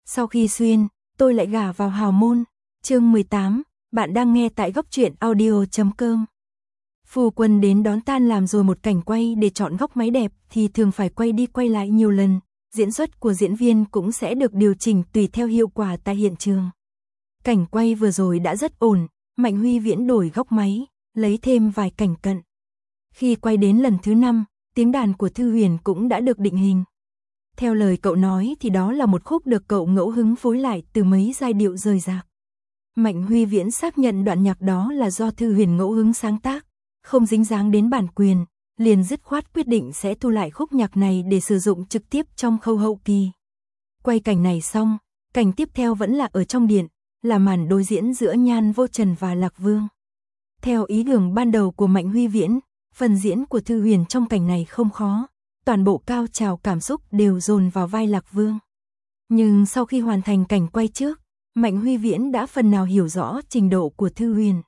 Sau khi xuyên, tôi lại gả vào hào môn. Chương 18, bạn đang nghe tại góc truyện audio.com. Phu quân đến đón tan làm rồi một cảnh quay để chọn góc máy đẹp thì thường phải quay đi quay lại nhiều lần, diễn xuất của diễn viên cũng sẽ được điều chỉnh tùy theo hiệu quả tại hiện trường. Cảnh quay vừa rồi đã rất ổn, Mạnh Huy Viễn đổi góc máy, lấy thêm vài cảnh cận. Khi quay đến lần thứ 5, tiếng đàn của Thư Huyền cũng đã được định hình. Theo lời cậu nói thì đó là một khúc được cậu ngẫu hứng phối lại từ mấy giai điệu rời rạc. Mạnh Huy Viễn xác nhận đoạn nhạc đó là do Thư Huyền ngẫu hứng sáng tác, không dính dáng đến bản quyền, liền dứt khoát quyết định sẽ thu lại khúc nhạc này để sử dụng trực tiếp trong khâu hậu kỳ. Quay cảnh này xong, cảnh tiếp theo vẫn là ở trong điện, là màn đối diễn giữa Nhan Vô Trần và Lạc Vương. Theo ý tưởng ban đầu của Mạnh Huy Viễn, phần diễn của Thư Huyền trong cảnh này không khó, toàn bộ cao trào cảm xúc đều dồn vào vai Lạc Vương. Nhưng sau khi hoàn thành cảnh quay trước, Mạnh Huy Viễn đã phần nào hiểu rõ trình độ của Thư Huyền.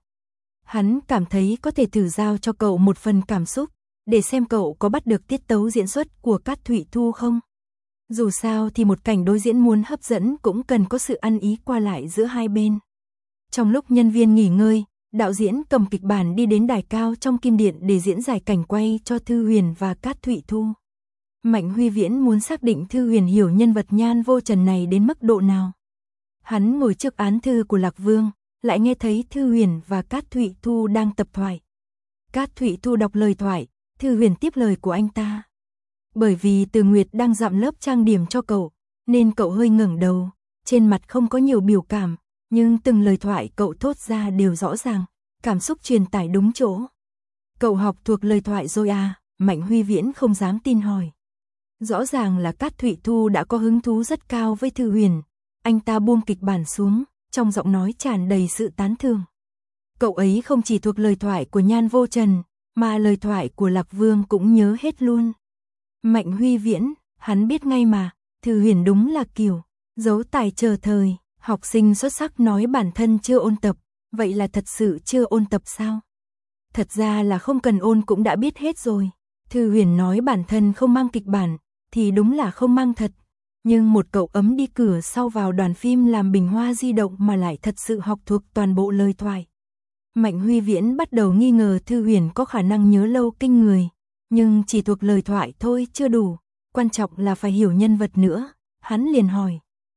Hắn cảm thấy có thể thử giao cho cậu một phần cảm xúc, để xem cậu có bắt được tiết tấu diễn xuất của Cát Thụy Thu không. Dù sao thì một cảnh đối diễn muốn hấp dẫn cũng cần có sự ăn ý qua lại giữa hai bên. Trong lúc nhân viên nghỉ ngơi, đạo diễn cầm kịch bản đi đến đài cao trong Kim Điện để diễn giải cảnh quay cho Thư Huyền và Cát Thụy Thu. Mạnh Huy Viễn muốn xác định Thư Huyền hiểu nhân vật Nhan Vô Trần này đến mức độ nào. Hắn ngồi trước án thư của Lạc Vương, lại nghe thấy Thư Huyền và Cát Thụy Thu đang tập thoại. Cát Thụy Thu đọc lời thoại, Thư Huyền tiếp lời của anh ta. Bởi vì Từ Nguyệt đang dặm lớp trang điểm cho cậu, nên cậu hơi ngẩng đầu, trên mặt không có nhiều biểu cảm, nhưng từng lời thoại cậu thốt ra đều rõ ràng, cảm xúc truyền tải đúng chỗ. Cậu học thuộc lời thoại rồi à? Mạnh Huy Viễn không dám tin hỏi. Rõ ràng là Cát Thụy Thu đã có hứng thú rất cao với Thư Huyền, anh ta buông kịch bản xuống, trong giọng nói tràn đầy sự tán thưởng. Cậu ấy không chỉ thuộc lời thoại của Nhan Vô Trần, mà lời thoại của Lạc Vương cũng nhớ hết luôn. Mạnh Huy Viễn, hắn biết ngay mà, Thư Huyền đúng là kiểu giấu tài chờ thời, học sinh xuất sắc nói bản thân chưa ôn tập, vậy là thật sự chưa ôn tập sao? Thật ra là không cần ôn cũng đã biết hết rồi. Thư Huyền nói bản thân không mang kịch bản, thì đúng là không mang thật. Nhưng một cậu ấm đi cửa sau vào đoàn phim làm bình hoa di động mà lại thật sự học thuộc toàn bộ lời thoại. Mạnh Huy Viễn bắt đầu nghi ngờ Thư Huyền có khả năng nhớ lâu kinh người, nhưng chỉ thuộc lời thoại thôi chưa đủ, quan trọng là phải hiểu nhân vật nữa. Hắn liền hỏi,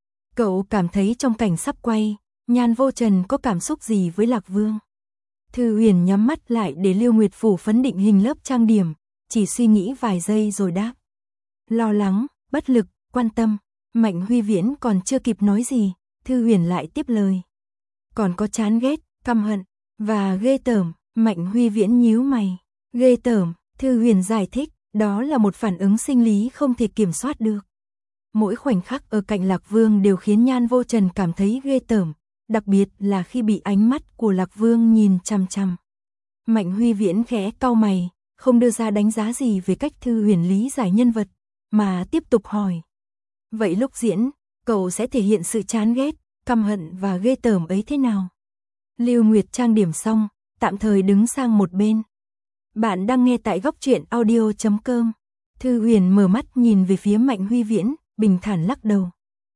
cậu cảm thấy trong cảnh sắp quay, Nhan Vô Trần có cảm xúc gì với Lạc Vương? Thư Huyền nhắm mắt lại để Liêu Nguyệt phủ phấn định hình lớp trang điểm, chỉ suy nghĩ vài giây rồi đáp. Lo lắng, bất lực, quan tâm. Mạnh Huy Viễn còn chưa kịp nói gì, Thư Huyền lại tiếp lời. Còn có chán ghét, căm hận, và ghê tởm. Mạnh Huy Viễn nhíu mày. Ghê tởm, Thư Huyền giải thích, đó là một phản ứng sinh lý không thể kiểm soát được. Mỗi khoảnh khắc ở cạnh Lạc Vương đều khiến Nhan Vô Trần cảm thấy ghê tởm, đặc biệt là khi bị ánh mắt của Lạc Vương nhìn chằm chằm. Mạnh Huy Viễn khẽ cau mày, không đưa ra đánh giá gì về cách Thư Huyền lý giải nhân vật, mà tiếp tục hỏi. Vậy lúc diễn, cậu sẽ thể hiện sự chán ghét, căm hận và ghê tởm ấy thế nào? Lưu Nguyệt trang điểm xong, tạm thời đứng sang một bên. Bạn đang nghe tại góc truyện audio.com. Thư Huyền mở mắt nhìn về phía Mạnh Huy Viễn, bình thản lắc đầu.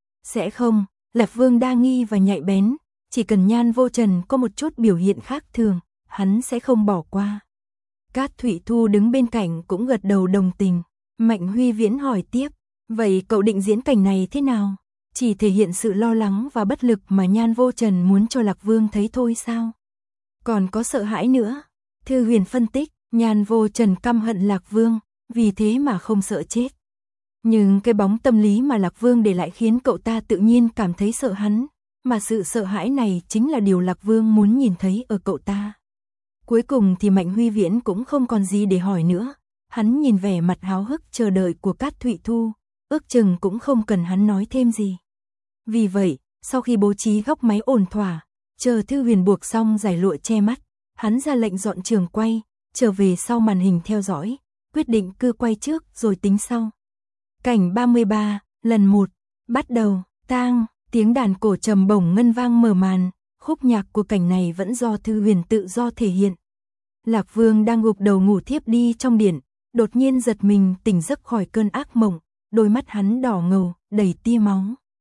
Sẽ không, Lạc Vương đa nghi và nhạy bén, chỉ cần Nhan Vô Trần có một chút biểu hiện khác thường, hắn sẽ không bỏ qua. Cát Thụy Thu đứng bên cạnh cũng gật đầu đồng tình. Mạnh Huy Viễn hỏi tiếp, vậy cậu định diễn cảnh này thế nào? Chỉ thể hiện sự lo lắng và bất lực mà Nhan Vô Trần muốn cho Lạc Vương thấy thôi sao? Còn có sợ hãi nữa. Thư Huyền phân tích, Nhan Vô Trần căm hận Lạc Vương, vì thế mà không sợ chết. Nhưng cái bóng tâm lý mà Lạc Vương để lại khiến cậu ta tự nhiên cảm thấy sợ hắn, mà sự sợ hãi này chính là điều Lạc Vương muốn nhìn thấy ở cậu ta. Cuối cùng thì Mạnh Huy Viễn cũng không còn gì để hỏi nữa. Hắn nhìn vẻ mặt háo hức chờ đợi của Cát Thụy Thu, ước chừng cũng không cần hắn nói thêm gì. Vì vậy, sau khi bố trí góc máy ổn thỏa, chờ Thư Huyền buộc xong giải lụa che mắt, hắn ra lệnh dọn trường quay, trở về sau màn hình theo dõi, quyết định cứ quay trước rồi tính sau. Cảnh 33, lần 1, bắt đầu, tang, tiếng đàn cổ trầm bổng ngân vang mở màn, khúc nhạc của cảnh này vẫn do Thư Huyền tự do thể hiện. Lạc Vương đang gục đầu ngủ thiếp đi trong điện, đột nhiên giật mình tỉnh giấc khỏi cơn ác mộng, đôi mắt hắn đỏ ngầu, đầy tia máu.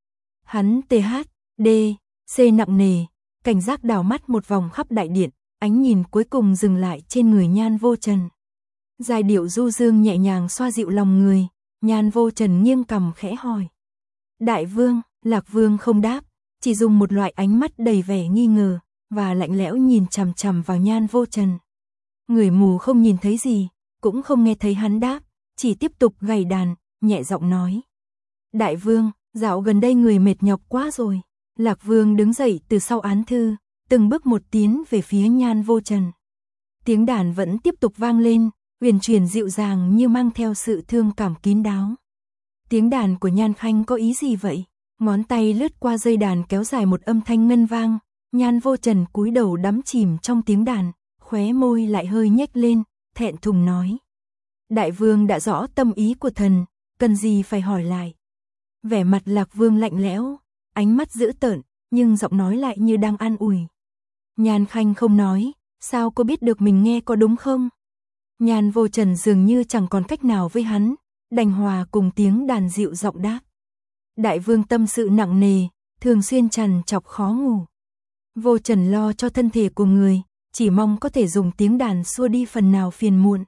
Hắn THD, C nặng nề, cảnh giác đảo mắt một vòng khắp đại điện, ánh nhìn cuối cùng dừng lại trên người Nhan Vô Trần. Giai điệu du dương nhẹ nhàng xoa dịu lòng người, Nhan Vô Trần nghiêng cằm khẽ hỏi. Đại vương, Lạc Vương không đáp, chỉ dùng một loại ánh mắt đầy vẻ nghi ngờ, và lạnh lẽo nhìn chằm chằm vào Nhan Vô Trần. Người mù không nhìn thấy gì, cũng không nghe thấy hắn đáp, chỉ tiếp tục gảy đàn, nhẹ giọng nói. Đại vương, dạo gần đây người mệt nhọc quá rồi. Lạc Vương đứng dậy từ sau án thư, từng bước một tiến về phía Nhan Vô Trần. Tiếng đàn vẫn tiếp tục vang lên, huyền chuyển dịu dàng như mang theo sự thương cảm kín đáo. Tiếng đàn của Nhan Khanh có ý gì vậy? Ngón tay lướt qua dây đàn kéo dài một âm thanh ngân vang, Nhan Vô Trần cúi đầu đắm chìm trong tiếng đàn, khóe môi lại hơi nhếch lên, thẹn thùng nói. Đại vương đã rõ tâm ý của thần, cần gì phải hỏi lại. Vẻ mặt Lạc Vương lạnh lẽo, ánh mắt dữ tợn, nhưng giọng nói lại như đang an ủi. Nhan Khanh không nói, sao cô biết được mình nghe có đúng không? Nhan Vô Trần dường như chẳng còn cách nào với hắn, đành hòa cùng tiếng đàn dịu giọng đáp. Đại vương tâm sự nặng nề, thường xuyên trằn trọc khó ngủ. Vô Trần lo cho thân thể của người, chỉ mong có thể dùng tiếng đàn xua đi phần nào phiền muộn.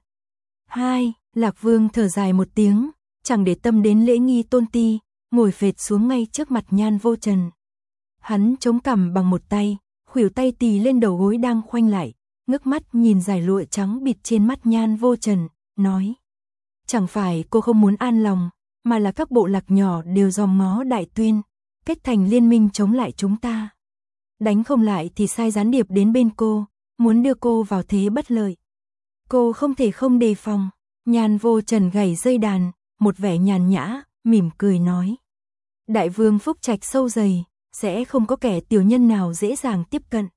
Lạc Vương thở dài một tiếng, chẳng để tâm đến lễ nghi tôn ti, ngồi phệt xuống ngay trước mặt Nhan Vô Trần. Hắn chống cằm bằng một tay, khuỷu tay tì lên đầu gối đang khoanh lại, ngước mắt nhìn dải lụa trắng bịt trên mắt Nhan Vô Trần, nói. Chẳng phải cô không muốn an lòng, mà là các bộ lạc nhỏ đều dòm ngó Đại Tuyên, kết thành liên minh chống lại chúng ta. Đánh không lại thì sai gián điệp đến bên cô, muốn đưa cô vào thế bất lợi. Cô không thể không đề phòng. Nhan Vô Trần gảy dây đàn, một vẻ nhàn nhã, mỉm cười nói. Đại vương phúc trạch sâu dày, sẽ không có kẻ tiểu nhân nào dễ dàng tiếp cận.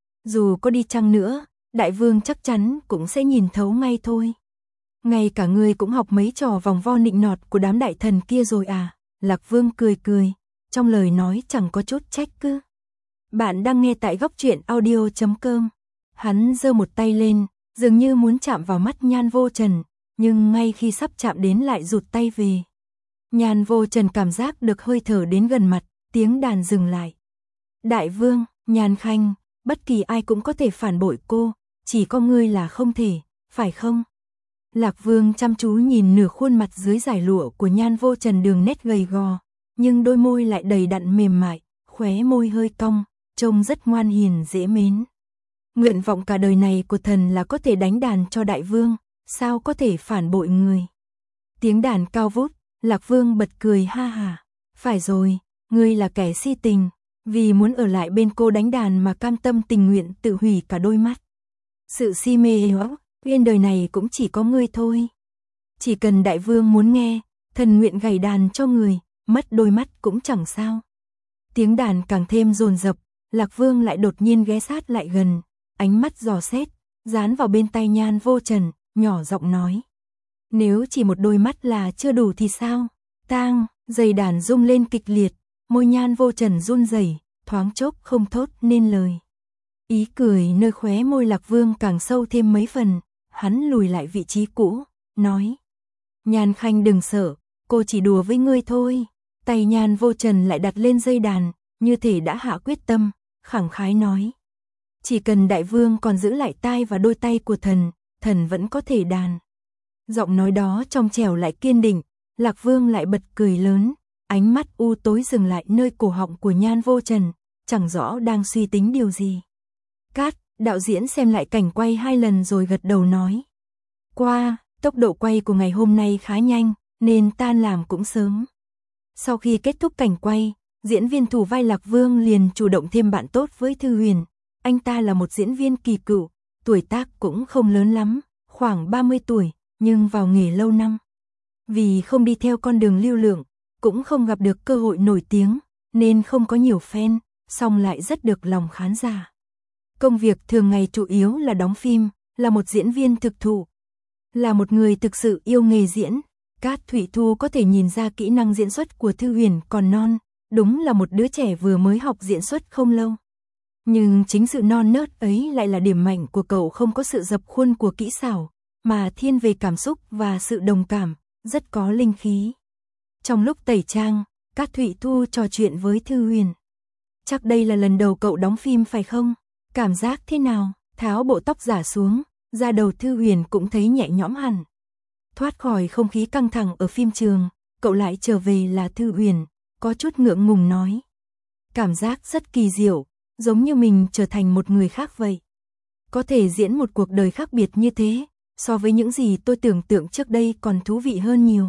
Dù có đi chăng nữa, đại vương chắc chắn cũng sẽ nhìn thấu ngay thôi. Ngay cả ngươi cũng học mấy trò vòng vo nịnh nọt của đám đại thần kia rồi à? Lạc Vương cười cười, trong lời nói chẳng có chút trách cứ. Bạn đang nghe tại góc truyện audio.com. Hắn giơ một tay lên, dường như muốn chạm vào mắt Nhan Vô Trần, nhưng ngay khi sắp chạm đến lại rụt tay về. Nhan Vô Trần cảm giác được hơi thở đến gần mặt, tiếng đàn dừng lại. Đại vương, Nhan Khanh, bất kỳ ai cũng có thể phản bội cô, chỉ có ngươi là không thể, phải không? Lạc Vương chăm chú nhìn nửa khuôn mặt dưới dải lụa của Nhan Vô Trần, đường nét gầy gò, nhưng đôi môi lại đầy đặn mềm mại, khóe môi hơi cong, trông rất ngoan hiền dễ mến. Nguyện vọng cả đời này của thần là có thể đánh đàn cho đại vương, sao có thể phản bội người. Tiếng đàn cao vút, Lạc Vương bật cười ha hả. Phải rồi, ngươi là kẻ si tình, vì muốn ở lại bên cô đánh đàn mà cam tâm tình nguyện tự hủy cả đôi mắt. Sự si mê trên đời này cũng chỉ có ngươi thôi. Chỉ cần đại vương muốn nghe, thần nguyện gảy đàn cho người, mất đôi mắt cũng chẳng sao. Tiếng đàn càng thêm dồn dập, Lạc Vương lại đột nhiên ghé sát lại gần, ánh mắt dò xét, dán vào bên tai Nhan Vô Trần, nhỏ giọng nói. Nếu chỉ một đôi mắt là chưa đủ thì sao? Tang, dây đàn rung lên kịch liệt, môi Nhan Vô Trần run rẩy, thoáng chốc không thốt nên lời. Ý cười nơi khóe môi Lạc Vương càng sâu thêm mấy phần, hắn lùi lại vị trí cũ, nói. Nhan Khanh đừng sợ, cô chỉ đùa với ngươi thôi. Tay Nhan Vô Trần lại đặt lên dây đàn, như thể đã hạ quyết tâm, khẳng khái nói. Chỉ cần đại vương còn giữ lại tai và đôi tay của thần, thần vẫn có thể đàn. Giọng nói đó trong trẻo lại kiên định, Lạc Vương lại bật cười lớn, ánh mắt u tối dừng lại nơi cổ họng của Nhan Vô Trần, chẳng rõ đang suy tính điều gì. Cát, đạo diễn xem lại cảnh quay 2 lần rồi gật đầu nói. Tốc độ quay của ngày hôm nay khá nhanh, nên tan làm cũng sớm. Sau khi kết thúc cảnh quay, diễn viên thủ vai Lạc Vương liền chủ động thêm bạn tốt với Thư Huyền. Anh ta là một diễn viên kỳ cựu, tuổi tác cũng không lớn lắm, khoảng 30 tuổi, nhưng vào nghề lâu năm. Vì không đi theo con đường lưu lượng, cũng không gặp được cơ hội nổi tiếng, nên không có nhiều fan, song lại rất được lòng khán giả. Công việc thường ngày chủ yếu là đóng phim, là một diễn viên thực thụ. Là một người thực sự yêu nghề diễn, Cát Thụy Thu có thể nhìn ra kỹ năng diễn xuất của Thư Huyền còn non, đúng là một đứa trẻ vừa mới học diễn xuất không lâu. Nhưng chính sự non nớt ấy lại là điểm mạnh của cậu, không có sự dập khuôn của kỹ xảo, mà thiên về cảm xúc và sự đồng cảm, rất có linh khí. Trong lúc tẩy trang, Cát Thụy Thu trò chuyện với Thư Huyền. Chắc đây là lần đầu cậu đóng phim phải không? Cảm giác thế nào? Tháo bộ tóc giả xuống, da đầu Thư Huyền cũng thấy nhẹ nhõm hẳn. Thoát khỏi không khí căng thẳng ở phim trường, cậu lại trở về là Thư Huyền, có chút ngượng ngùng nói. Cảm giác rất kỳ diệu, giống như mình trở thành một người khác vậy. Có thể diễn một cuộc đời khác biệt như thế, so với những gì tôi tưởng tượng trước đây còn thú vị hơn nhiều.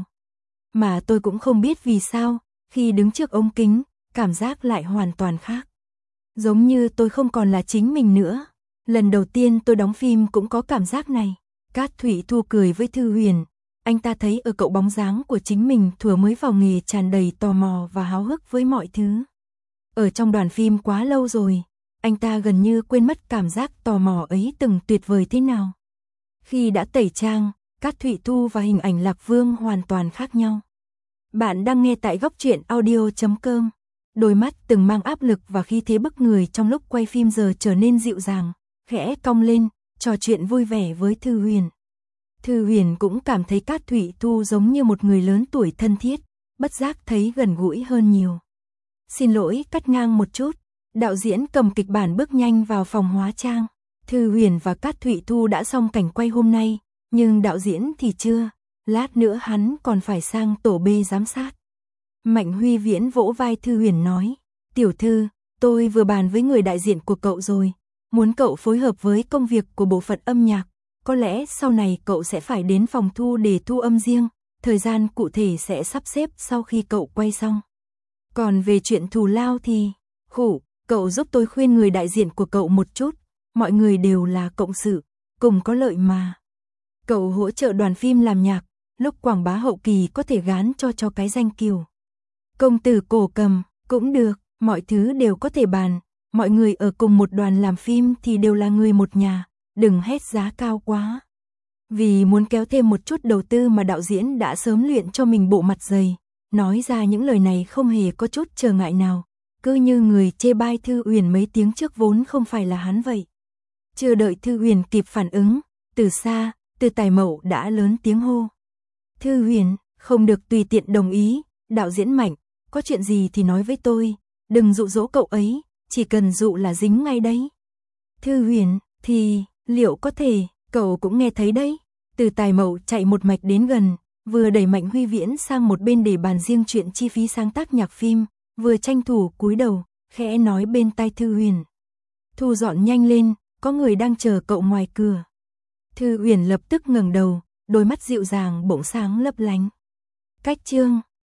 Mà tôi cũng không biết vì sao, khi đứng trước ống kính, cảm giác lại hoàn toàn khác. Giống như tôi không còn là chính mình nữa. Lần đầu tiên tôi đóng phim cũng có cảm giác này. Cát Thụy Thu cười với Thư Huyền. Anh ta thấy ở cậu bóng dáng của chính mình thuở mới vào nghề tràn đầy tò mò và háo hức với mọi thứ. Ở trong đoàn phim quá lâu rồi, anh ta gần như quên mất cảm giác tò mò ấy từng tuyệt vời thế nào. Khi đã tẩy trang, Cát Thụy Thu và hình ảnh Lạc Vương hoàn toàn khác nhau. Bạn đang nghe tại góc truyện audio.com. Đôi mắt từng mang áp lực và khí thế bức người trong lúc quay phim giờ trở nên dịu dàng, khẽ cong lên, trò chuyện vui vẻ với Thư Huyền. Thư Huyền cũng cảm thấy Cát Thụy Thu giống như một người lớn tuổi thân thiết, bất giác thấy gần gũi hơn nhiều. Xin lỗi, cắt ngang một chút. Đạo diễn cầm kịch bản bước nhanh vào phòng hóa trang. Thư Huyền và Cát Thụy Thu đã xong cảnh quay hôm nay, nhưng đạo diễn thì chưa. Lát nữa hắn còn phải sang tổ B giám sát. Mạnh Huy Viễn vỗ vai Thư Huyền nói, tiểu thư, tôi vừa bàn với người đại diện của cậu rồi, muốn cậu phối hợp với công việc của bộ phận âm nhạc, có lẽ sau này cậu sẽ phải đến phòng thu để thu âm riêng, thời gian cụ thể sẽ sắp xếp sau khi cậu quay xong. Còn về chuyện thù lao thì, cậu giúp tôi khuyên người đại diện của cậu một chút, mọi người đều là cộng sự, cùng có lợi mà. Cậu hỗ trợ đoàn phim làm nhạc, lúc quảng bá hậu kỳ có thể gán cho cái danh Kiều công tử cổ cầm, cũng được, mọi thứ đều có thể bàn, mọi người ở cùng một đoàn làm phim thì đều là người một nhà, đừng hét giá cao quá. Vì muốn kéo thêm một chút đầu tư mà đạo diễn đã sớm luyện cho mình bộ mặt dày, nói ra những lời này không hề có chút trở ngại nào, cứ như người chê bai Thư Huyền mấy tiếng trước vốn không phải là hắn vậy. Chưa đợi Thư Huyền kịp phản ứng, từ xa, Từ Tài Mậu đã lớn tiếng hô. Thư Huyền, không được tùy tiện đồng ý, đạo diễn Mạnh, có chuyện gì thì nói với tôi, đừng dụ dỗ cậu ấy, chỉ cần dụ là dính ngay đấy. Thư Huyền, thì, liệu có thể, cậu cũng nghe thấy đấy. Từ Tài Mậu chạy một mạch đến gần, vừa đẩy Mạnh Huy Viễn sang một bên để bàn riêng chuyện chi phí sáng tác nhạc phim, vừa tranh thủ cúi đầu, khẽ nói bên tai Thư Huyền. Thu dọn nhanh lên, có người đang chờ cậu ngoài cửa. Thư Huyền lập tức ngẩng đầu, đôi mắt dịu dàng bỗng sáng lấp lánh. Cách chương